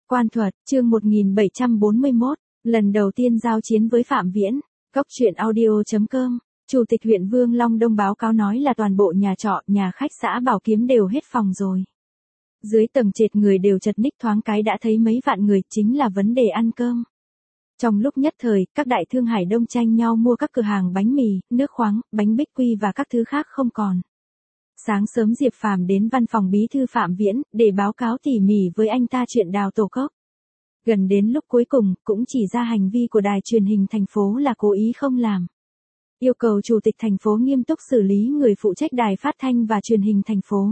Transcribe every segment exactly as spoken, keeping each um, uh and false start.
Quan thuật, chương một nghìn bảy trăm bốn mươi mốt, lần đầu tiên giao chiến với Phạm Viễn. Cốc truyện audio chấm com, Chủ tịch huyện Vương Long Đông báo cáo nói là toàn bộ nhà trọ, nhà khách xã Bảo Kiếm đều hết phòng rồi. Dưới tầng trệt người đều chật ních, thoáng cái đã thấy mấy vạn người, chính là vấn đề ăn cơm. Trong lúc nhất thời, các đại thương Hải Đông tranh nhau mua các cửa hàng bánh mì, nước khoáng, bánh bích quy và các thứ khác không còn. Sáng sớm Diệp Phàm đến văn phòng bí thư Phạm Viễn, để báo cáo tỉ mỉ với anh ta chuyện đào tổ cốc. Gần đến lúc cuối cùng, cũng chỉ ra hành vi của đài truyền hình thành phố là cố ý không làm. Yêu cầu chủ tịch thành phố nghiêm túc xử lý người phụ trách đài phát thanh và truyền hình thành phố.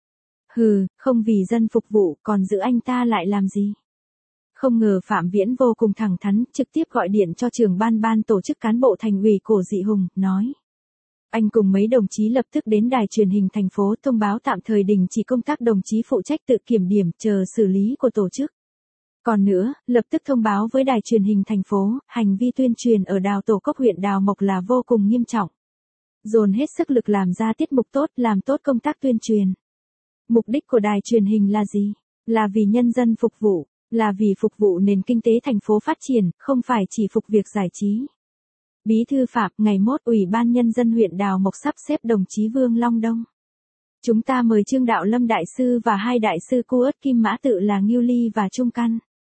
Hừ, không vì dân phục vụ, còn giữ anh ta lại làm gì? Không ngờ Phạm Viễn vô cùng thẳng thắn, trực tiếp gọi điện cho trưởng ban ban tổ chức cán bộ thành ủy Cổ Dị Hùng, nói. Anh cùng mấy đồng chí lập tức đến đài truyền hình thành phố thông báo tạm thời đình chỉ công tác đồng chí phụ trách tự kiểm điểm, chờ xử lý của tổ chức. Còn nữa, lập tức thông báo với đài truyền hình thành phố, hành vi tuyên truyền ở đào tổ cốc huyện Đào Mộc là vô cùng nghiêm trọng. Dồn hết sức lực làm ra tiết mục tốt, làm tốt công tác tuyên truyền. Mục đích của đài truyền hình là gì? Là vì nhân dân phục vụ, là vì phục vụ nền kinh tế thành phố phát triển, không phải chỉ phục việc giải trí. Bí thư Phạm, ngày mốt Ủy ban Nhân dân huyện Đào Mộc sắp xếp đồng chí Vương Long Đông. Chúng ta mời Trương Đạo Lâm Đại Sư và hai Đại Sư Cu Ớt Kim Mã Tự là Ngưu Ly và Trung Căn.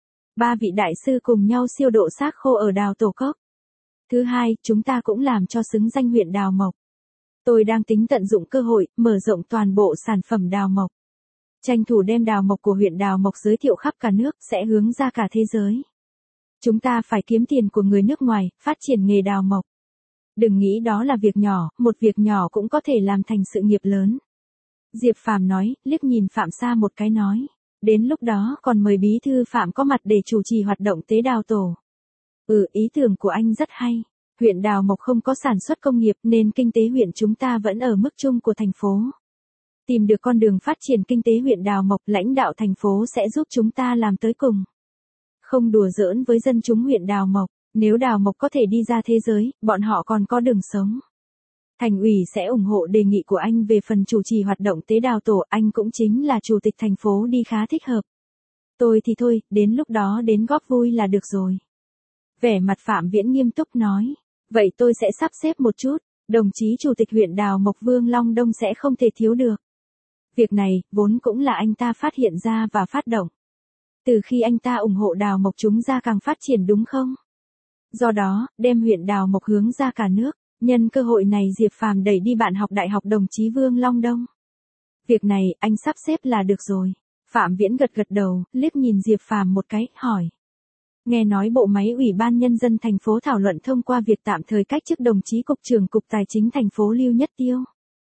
Ba vị Đại Sư cùng nhau siêu độ xác khô ở đào tổ cốc. Thứ hai, chúng ta cũng làm cho xứng danh huyện Đào Mộc. Tôi đang tính tận dụng cơ hội, mở rộng toàn bộ sản phẩm đào mộc. Tranh thủ đem đào mộc của huyện Đào Mộc giới thiệu khắp cả nước, sẽ hướng ra cả thế giới. Chúng ta phải kiếm tiền của người nước ngoài, phát triển nghề đào mộc. Đừng nghĩ đó là việc nhỏ, một việc nhỏ cũng có thể làm thành sự nghiệp lớn. Diệp Phàm nói, liếc nhìn Phạm Sa một cái nói. Đến lúc đó còn mời bí thư Phạm có mặt để chủ trì hoạt động tế đào tổ. Ừ, ý tưởng của anh rất hay. Huyện Đào Mộc không có sản xuất công nghiệp nên kinh tế huyện chúng ta vẫn ở mức chung của thành phố. Tìm được con đường phát triển kinh tế huyện Đào Mộc, lãnh đạo thành phố sẽ giúp chúng ta làm tới cùng. Không đùa giỡn với dân chúng huyện Đào Mộc, nếu Đào Mộc có thể đi ra thế giới, bọn họ còn có đường sống. Thành ủy sẽ ủng hộ đề nghị của anh về phần chủ trì hoạt động tế đào tổ, anh cũng chính là chủ tịch thành phố đi khá thích hợp. Tôi thì thôi, đến lúc đó đến góp vui là được rồi. Vẻ mặt Phạm Viễn nghiêm túc nói, vậy tôi sẽ sắp xếp một chút, đồng chí chủ tịch huyện Đào Mộc Vương Long Đông sẽ không thể thiếu được. Việc này, vốn cũng là anh ta phát hiện ra và phát động. Từ khi anh ta ủng hộ Đào Mộc chúng ra càng phát triển đúng không? Do đó, đem huyện Đào Mộc hướng ra cả nước, nhân cơ hội này Diệp Phàm đẩy đi bạn học đại học đồng chí Vương Long Đông. Việc này, anh sắp xếp là được rồi. Phạm Viễn gật gật đầu, liếc nhìn Diệp Phàm một cái, hỏi. Nghe nói bộ máy Ủy ban Nhân dân thành phố thảo luận thông qua việc tạm thời cách chức đồng chí Cục trưởng Cục Tài chính thành phố Lưu Nhất Tiêu.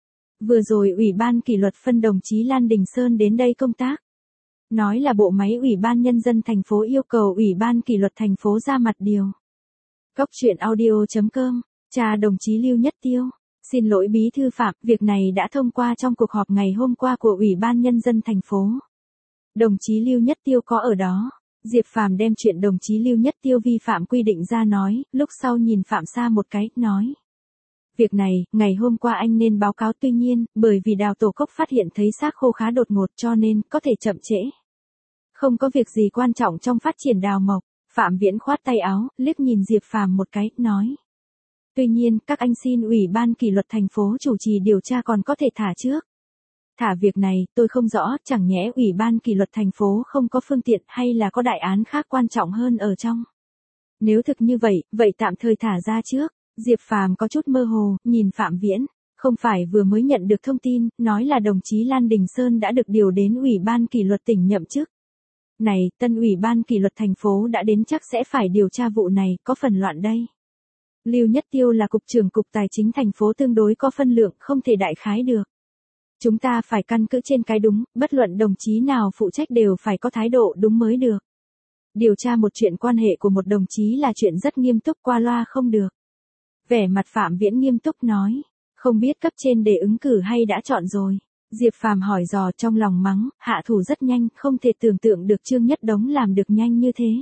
Vừa rồi Ủy ban kỷ luật phân đồng chí Lan Đình Sơn đến đây công tác. Nói là bộ máy Ủy ban Nhân dân thành phố yêu cầu Ủy ban kỷ luật thành phố ra mặt điều. Cốc truyện audio chấm com, cha đồng chí Lưu Nhất Tiêu. Xin lỗi bí thư Phạm, việc này đã thông qua trong cuộc họp ngày hôm qua của Ủy ban Nhân dân thành phố. Đồng chí Lưu Nhất Tiêu có ở đó. Diệp Phàm đem chuyện đồng chí Lưu Nhất Tiêu vi phạm quy định ra nói, lúc sau nhìn Phạm Sa một cái, nói. Việc này, ngày hôm qua anh nên báo cáo, tuy nhiên, bởi vì đào tổ cốc phát hiện thấy xác khô khá đột ngột cho nên, có thể chậm trễ. Không có việc gì quan trọng trong phát triển đào mộc. Phạm Viễn khoát tay áo, liếc nhìn Diệp Phàm một cái, nói. Tuy nhiên, các anh xin Ủy ban kỷ luật thành phố chủ trì điều tra còn có thể thả trước. Thả việc này, tôi không rõ, chẳng nhẽ Ủy ban kỷ luật thành phố không có phương tiện hay là có đại án khác quan trọng hơn ở trong. Nếu thực như vậy, vậy tạm thời thả ra trước. Diệp Phàm có chút mơ hồ, nhìn Phạm Viễn, không phải vừa mới nhận được thông tin, nói là đồng chí Lan Đình Sơn đã được điều đến Ủy ban kỷ luật tỉnh nhậm chức. Này, tân Ủy ban kỷ luật thành phố đã đến chắc sẽ phải điều tra vụ này, có phần loạn đây. Lưu Nhất Tiêu là Cục trưởng Cục Tài chính thành phố tương đối có phân lượng, không thể đại khái được. Chúng ta phải căn cứ trên cái đúng, bất luận đồng chí nào phụ trách đều phải có thái độ đúng mới được. Điều tra một chuyện quan hệ của một đồng chí là chuyện rất nghiêm túc, qua loa không được. Vẻ mặt Phạm Viễn nghiêm túc nói, không biết cấp trên để ứng cử hay đã chọn rồi. Diệp Phàm hỏi dò trong lòng mắng, hạ thủ rất nhanh, không thể tưởng tượng được Trương Nhất Đống làm được nhanh như thế.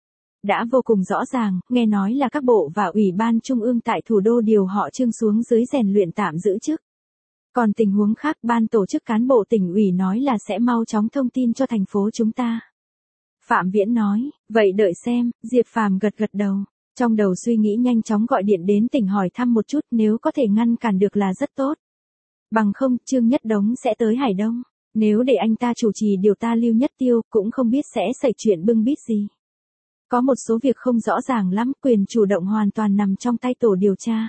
Đã vô cùng rõ ràng, nghe nói là các bộ và Ủy ban Trung ương tại thủ đô điều họ Trương xuống dưới rèn luyện tạm giữ chức. Còn tình huống khác, ban tổ chức cán bộ tỉnh ủy nói là sẽ mau chóng thông tin cho thành phố chúng ta. Phạm Viễn nói, vậy đợi xem, Diệp Phàm gật gật đầu. Trong đầu suy nghĩ nhanh chóng gọi điện đến tỉnh hỏi thăm một chút, nếu có thể ngăn cản được là rất tốt. Bằng không, Trương Nhất Đống sẽ tới Hải Đông. Nếu để anh ta chủ trì điều ta Lưu Nhất Tiêu, cũng không biết sẽ xảy chuyện bưng bít gì. Có một số việc không rõ ràng lắm, quyền chủ động hoàn toàn nằm trong tay tổ điều tra.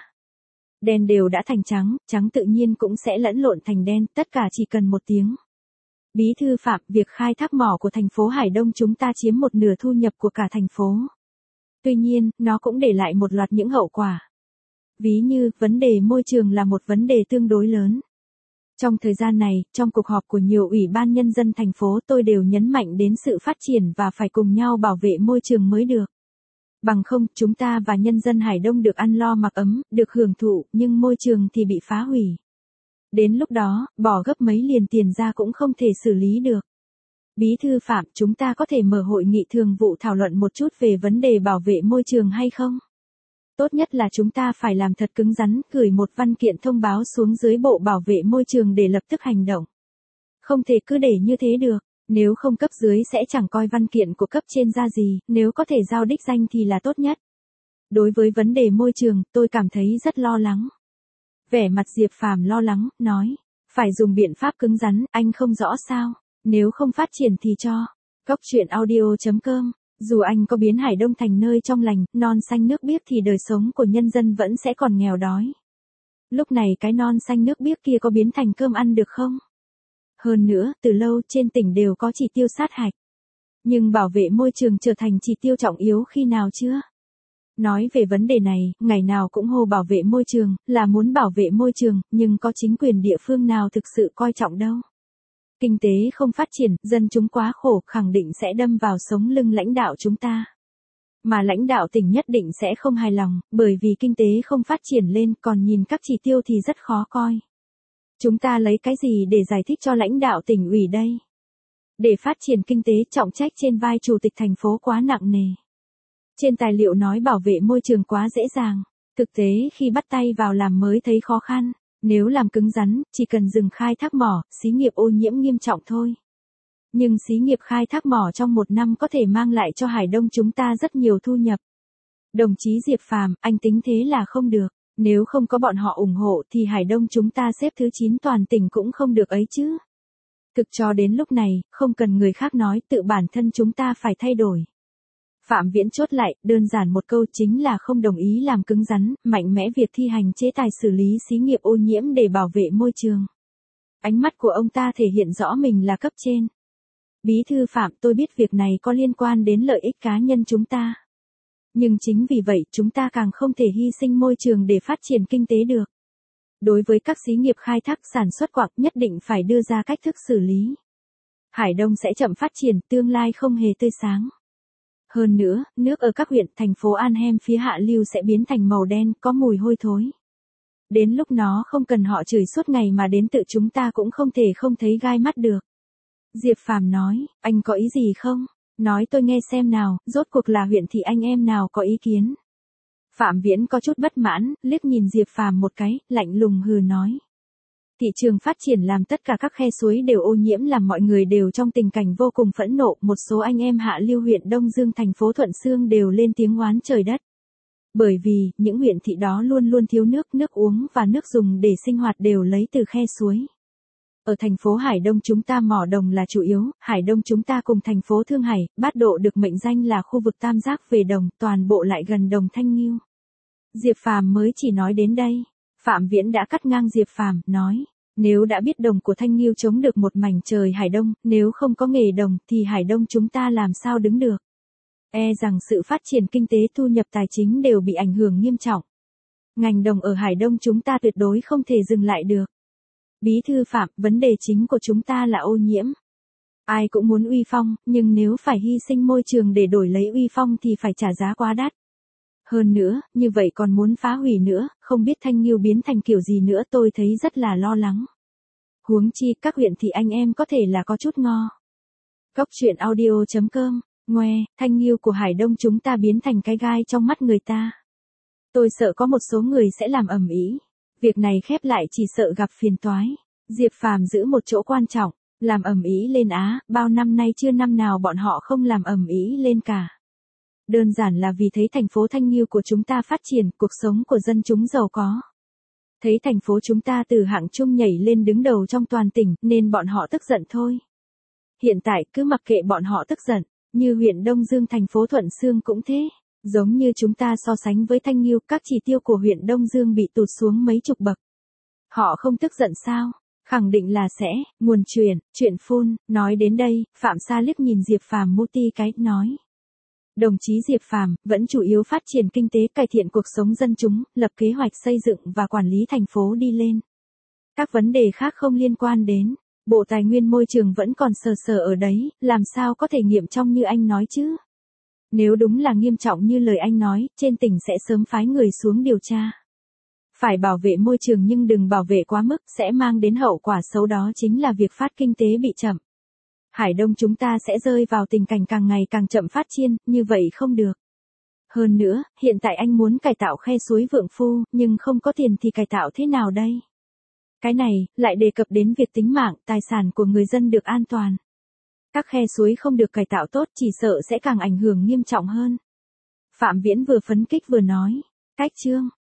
Đen đều đã thành trắng, trắng tự nhiên cũng sẽ lẫn lộn thành đen, tất cả chỉ cần một tiếng. Bí thư Phạm, việc khai thác mỏ của thành phố Hải Đông chúng ta chiếm một nửa thu nhập của cả thành phố. Tuy nhiên, nó cũng để lại một loạt những hậu quả. Ví như, vấn đề môi trường là một vấn đề tương đối lớn. Trong thời gian này, trong cuộc họp của nhiều ủy ban nhân dân thành phố tôi đều nhấn mạnh đến sự phát triển và phải cùng nhau bảo vệ môi trường mới được. Bằng không, chúng ta và nhân dân Hải Đông được ăn lo mặc ấm, được hưởng thụ, nhưng môi trường thì bị phá hủy. Đến lúc đó, bỏ gấp mấy liền tiền ra cũng không thể xử lý được. Bí thư Phạm, chúng ta có thể mở hội nghị thường vụ thảo luận một chút về vấn đề bảo vệ môi trường hay không? Tốt nhất là chúng ta phải làm thật cứng rắn, gửi một văn kiện thông báo xuống dưới Bộ Bảo vệ Môi trường để lập tức hành động. Không thể cứ để như thế được, nếu không cấp dưới sẽ chẳng coi văn kiện của cấp trên ra gì, nếu có thể giao đích danh thì là tốt nhất. Đối với vấn đề môi trường, tôi cảm thấy rất lo lắng. Vẻ mặt Diệp Phàm lo lắng, nói, phải dùng biện pháp cứng rắn, anh không rõ sao, nếu không phát triển thì cho. Cóc truyện audio chấm com. Dù anh có biến Hải Đông thành nơi trong lành, non xanh nước biếc thì đời sống của nhân dân vẫn sẽ còn nghèo đói. Lúc này cái non xanh nước biếc kia có biến thành cơm ăn được không? Hơn nữa, từ lâu trên tỉnh đều có chỉ tiêu sát hạch. Nhưng bảo vệ môi trường trở thành chỉ tiêu trọng yếu khi nào chưa? Nói về vấn đề này, ngày nào cũng hô bảo vệ môi trường, là muốn bảo vệ môi trường, nhưng có chính quyền địa phương nào thực sự coi trọng đâu. Kinh tế không phát triển, dân chúng quá khổ, khẳng định sẽ đâm vào sống lưng lãnh đạo chúng ta. Mà lãnh đạo tỉnh nhất định sẽ không hài lòng, bởi vì kinh tế không phát triển lên, còn nhìn các chỉ tiêu thì rất khó coi. Chúng ta lấy cái gì để giải thích cho lãnh đạo tỉnh ủy đây? Để phát triển kinh tế, trọng trách trên vai chủ tịch thành phố quá nặng nề. Trên tài liệu nói bảo vệ môi trường quá dễ dàng, thực tế khi bắt tay vào làm mới thấy khó khăn. Nếu làm cứng rắn, chỉ cần dừng khai thác mỏ, xí nghiệp ô nhiễm nghiêm trọng thôi. Nhưng xí nghiệp khai thác mỏ trong một năm có thể mang lại cho Hải Đông chúng ta rất nhiều thu nhập. Đồng chí Diệp Phàm, anh tính thế là không được. Nếu không có bọn họ ủng hộ thì Hải Đông chúng ta xếp thứ chín toàn tỉnh cũng không được ấy chứ. Thực cho đến lúc này, không cần người khác nói, tự bản thân chúng ta phải thay đổi. Phạm Viễn chốt lại, đơn giản một câu chính là không đồng ý làm cứng rắn, mạnh mẽ việc thi hành chế tài xử lý xí nghiệp ô nhiễm để bảo vệ môi trường. Ánh mắt của ông ta thể hiện rõ mình là cấp trên. Bí thư Phạm, tôi biết việc này có liên quan đến lợi ích cá nhân chúng ta. Nhưng chính vì vậy chúng ta càng không thể hy sinh môi trường để phát triển kinh tế được. Đối với các xí nghiệp khai thác sản xuất quặng nhất định phải đưa ra cách thức xử lý. Hải Đông sẽ chậm phát triển, tương lai không hề tươi sáng. Hơn nữa, nước ở các huyện, thành phố An Hem phía hạ lưu sẽ biến thành màu đen, có mùi hôi thối. Đến lúc nó không cần họ chửi suốt ngày mà đến tự chúng ta cũng không thể không thấy gai mắt được. Diệp Phàm nói, anh có ý gì không? Nói tôi nghe xem nào, rốt cuộc là huyện thì anh em nào có ý kiến? Phạm Viễn có chút bất mãn, liếc nhìn Diệp Phàm một cái, lạnh lùng hừ nói. Thị trường phát triển làm tất cả các khe suối đều ô nhiễm làm mọi người đều trong tình cảnh vô cùng phẫn nộ, một số anh em hạ lưu huyện Đông Dương thành phố Thuận Xương đều lên tiếng oán trời đất. Bởi vì, những huyện thị đó luôn luôn thiếu nước, nước uống và nước dùng để sinh hoạt đều lấy từ khe suối. Ở thành phố Hải Đông chúng ta mỏ đồng là chủ yếu, Hải Đông chúng ta cùng thành phố Thương Hải, Bát Độ được mệnh danh là khu vực tam giác về đồng, toàn bộ lại gần đồng Thanh Nghiêu. Diệp Phàm mới chỉ nói đến đây. Phạm Viễn đã cắt ngang Diệp Phàm, nói, nếu đã biết đồng của Thanh Nghiêu chống được một mảnh trời Hải Đông, nếu không có nghề đồng thì Hải Đông chúng ta làm sao đứng được. E rằng sự phát triển kinh tế thu nhập tài chính đều bị ảnh hưởng nghiêm trọng. Ngành đồng ở Hải Đông chúng ta tuyệt đối không thể dừng lại được. Bí thư Phạm, vấn đề chính của chúng ta là ô nhiễm. Ai cũng muốn uy phong, nhưng nếu phải hy sinh môi trường để đổi lấy uy phong thì phải trả giá quá đắt. Hơn nữa, như vậy còn muốn phá hủy nữa, không biết Thanh Nghiêu biến thành kiểu gì nữa, tôi thấy rất là lo lắng. Huống chi, các huyện thì anh em có thể là có chút ngo. Cóc truyện audio chấm com, ngoe, Thanh Nghiêu của Hải Đông chúng ta biến thành cái gai trong mắt người ta. Tôi sợ có một số người sẽ làm ầm ĩ. Việc này khép lại chỉ sợ gặp phiền toái. Diệp Phàm giữ một chỗ quan trọng, Làm ầm ĩ lên á, bao năm nay chưa năm nào bọn họ không làm ầm ĩ lên cả. Đơn giản là vì thấy thành phố Thanh Nghiêu của chúng ta phát triển, cuộc sống của dân chúng giàu có. Thấy thành phố chúng ta từ hạng trung nhảy lên đứng đầu trong toàn tỉnh, nên bọn họ tức giận thôi. Hiện tại cứ mặc kệ bọn họ tức giận, như huyện Đông Dương thành phố Thuận Xương cũng thế. Giống như chúng ta so sánh với Thanh Nghiêu, các chỉ tiêu của huyện Đông Dương bị tụt xuống mấy chục bậc. Họ không tức giận sao? Khẳng định là sẽ. Nguồn truyền, chuyện phun. Nói đến đây, Phạm Sa liếc nhìn Diệp Phàm mu ti cái, nói. Đồng chí Diệp Phàm vẫn chủ yếu phát triển kinh tế, cải thiện cuộc sống dân chúng, lập kế hoạch xây dựng và quản lý thành phố đi lên. Các vấn đề khác không liên quan đến. Bộ Tài nguyên Môi trường vẫn còn sờ sờ ở đấy, làm sao có thể nghiêm trọng như anh nói chứ? Nếu đúng là nghiêm trọng như lời anh nói, trên tỉnh sẽ sớm phái người xuống điều tra. Phải bảo vệ môi trường nhưng đừng bảo vệ quá mức, sẽ mang đến hậu quả xấu, đó chính là việc phát kinh tế bị chậm. Hải Đông chúng ta sẽ rơi vào tình cảnh càng ngày càng chậm phát triển, như vậy không được. Hơn nữa, hiện tại anh muốn cải tạo khe suối Vượng Phu, nhưng không có tiền thì cải tạo thế nào đây? Cái này, lại đề cập đến việc tính mạng, tài sản của người dân được an toàn. Các khe suối không được cải tạo tốt chỉ sợ sẽ càng ảnh hưởng nghiêm trọng hơn. Phạm Viễn vừa phấn kích vừa nói. Cách chương.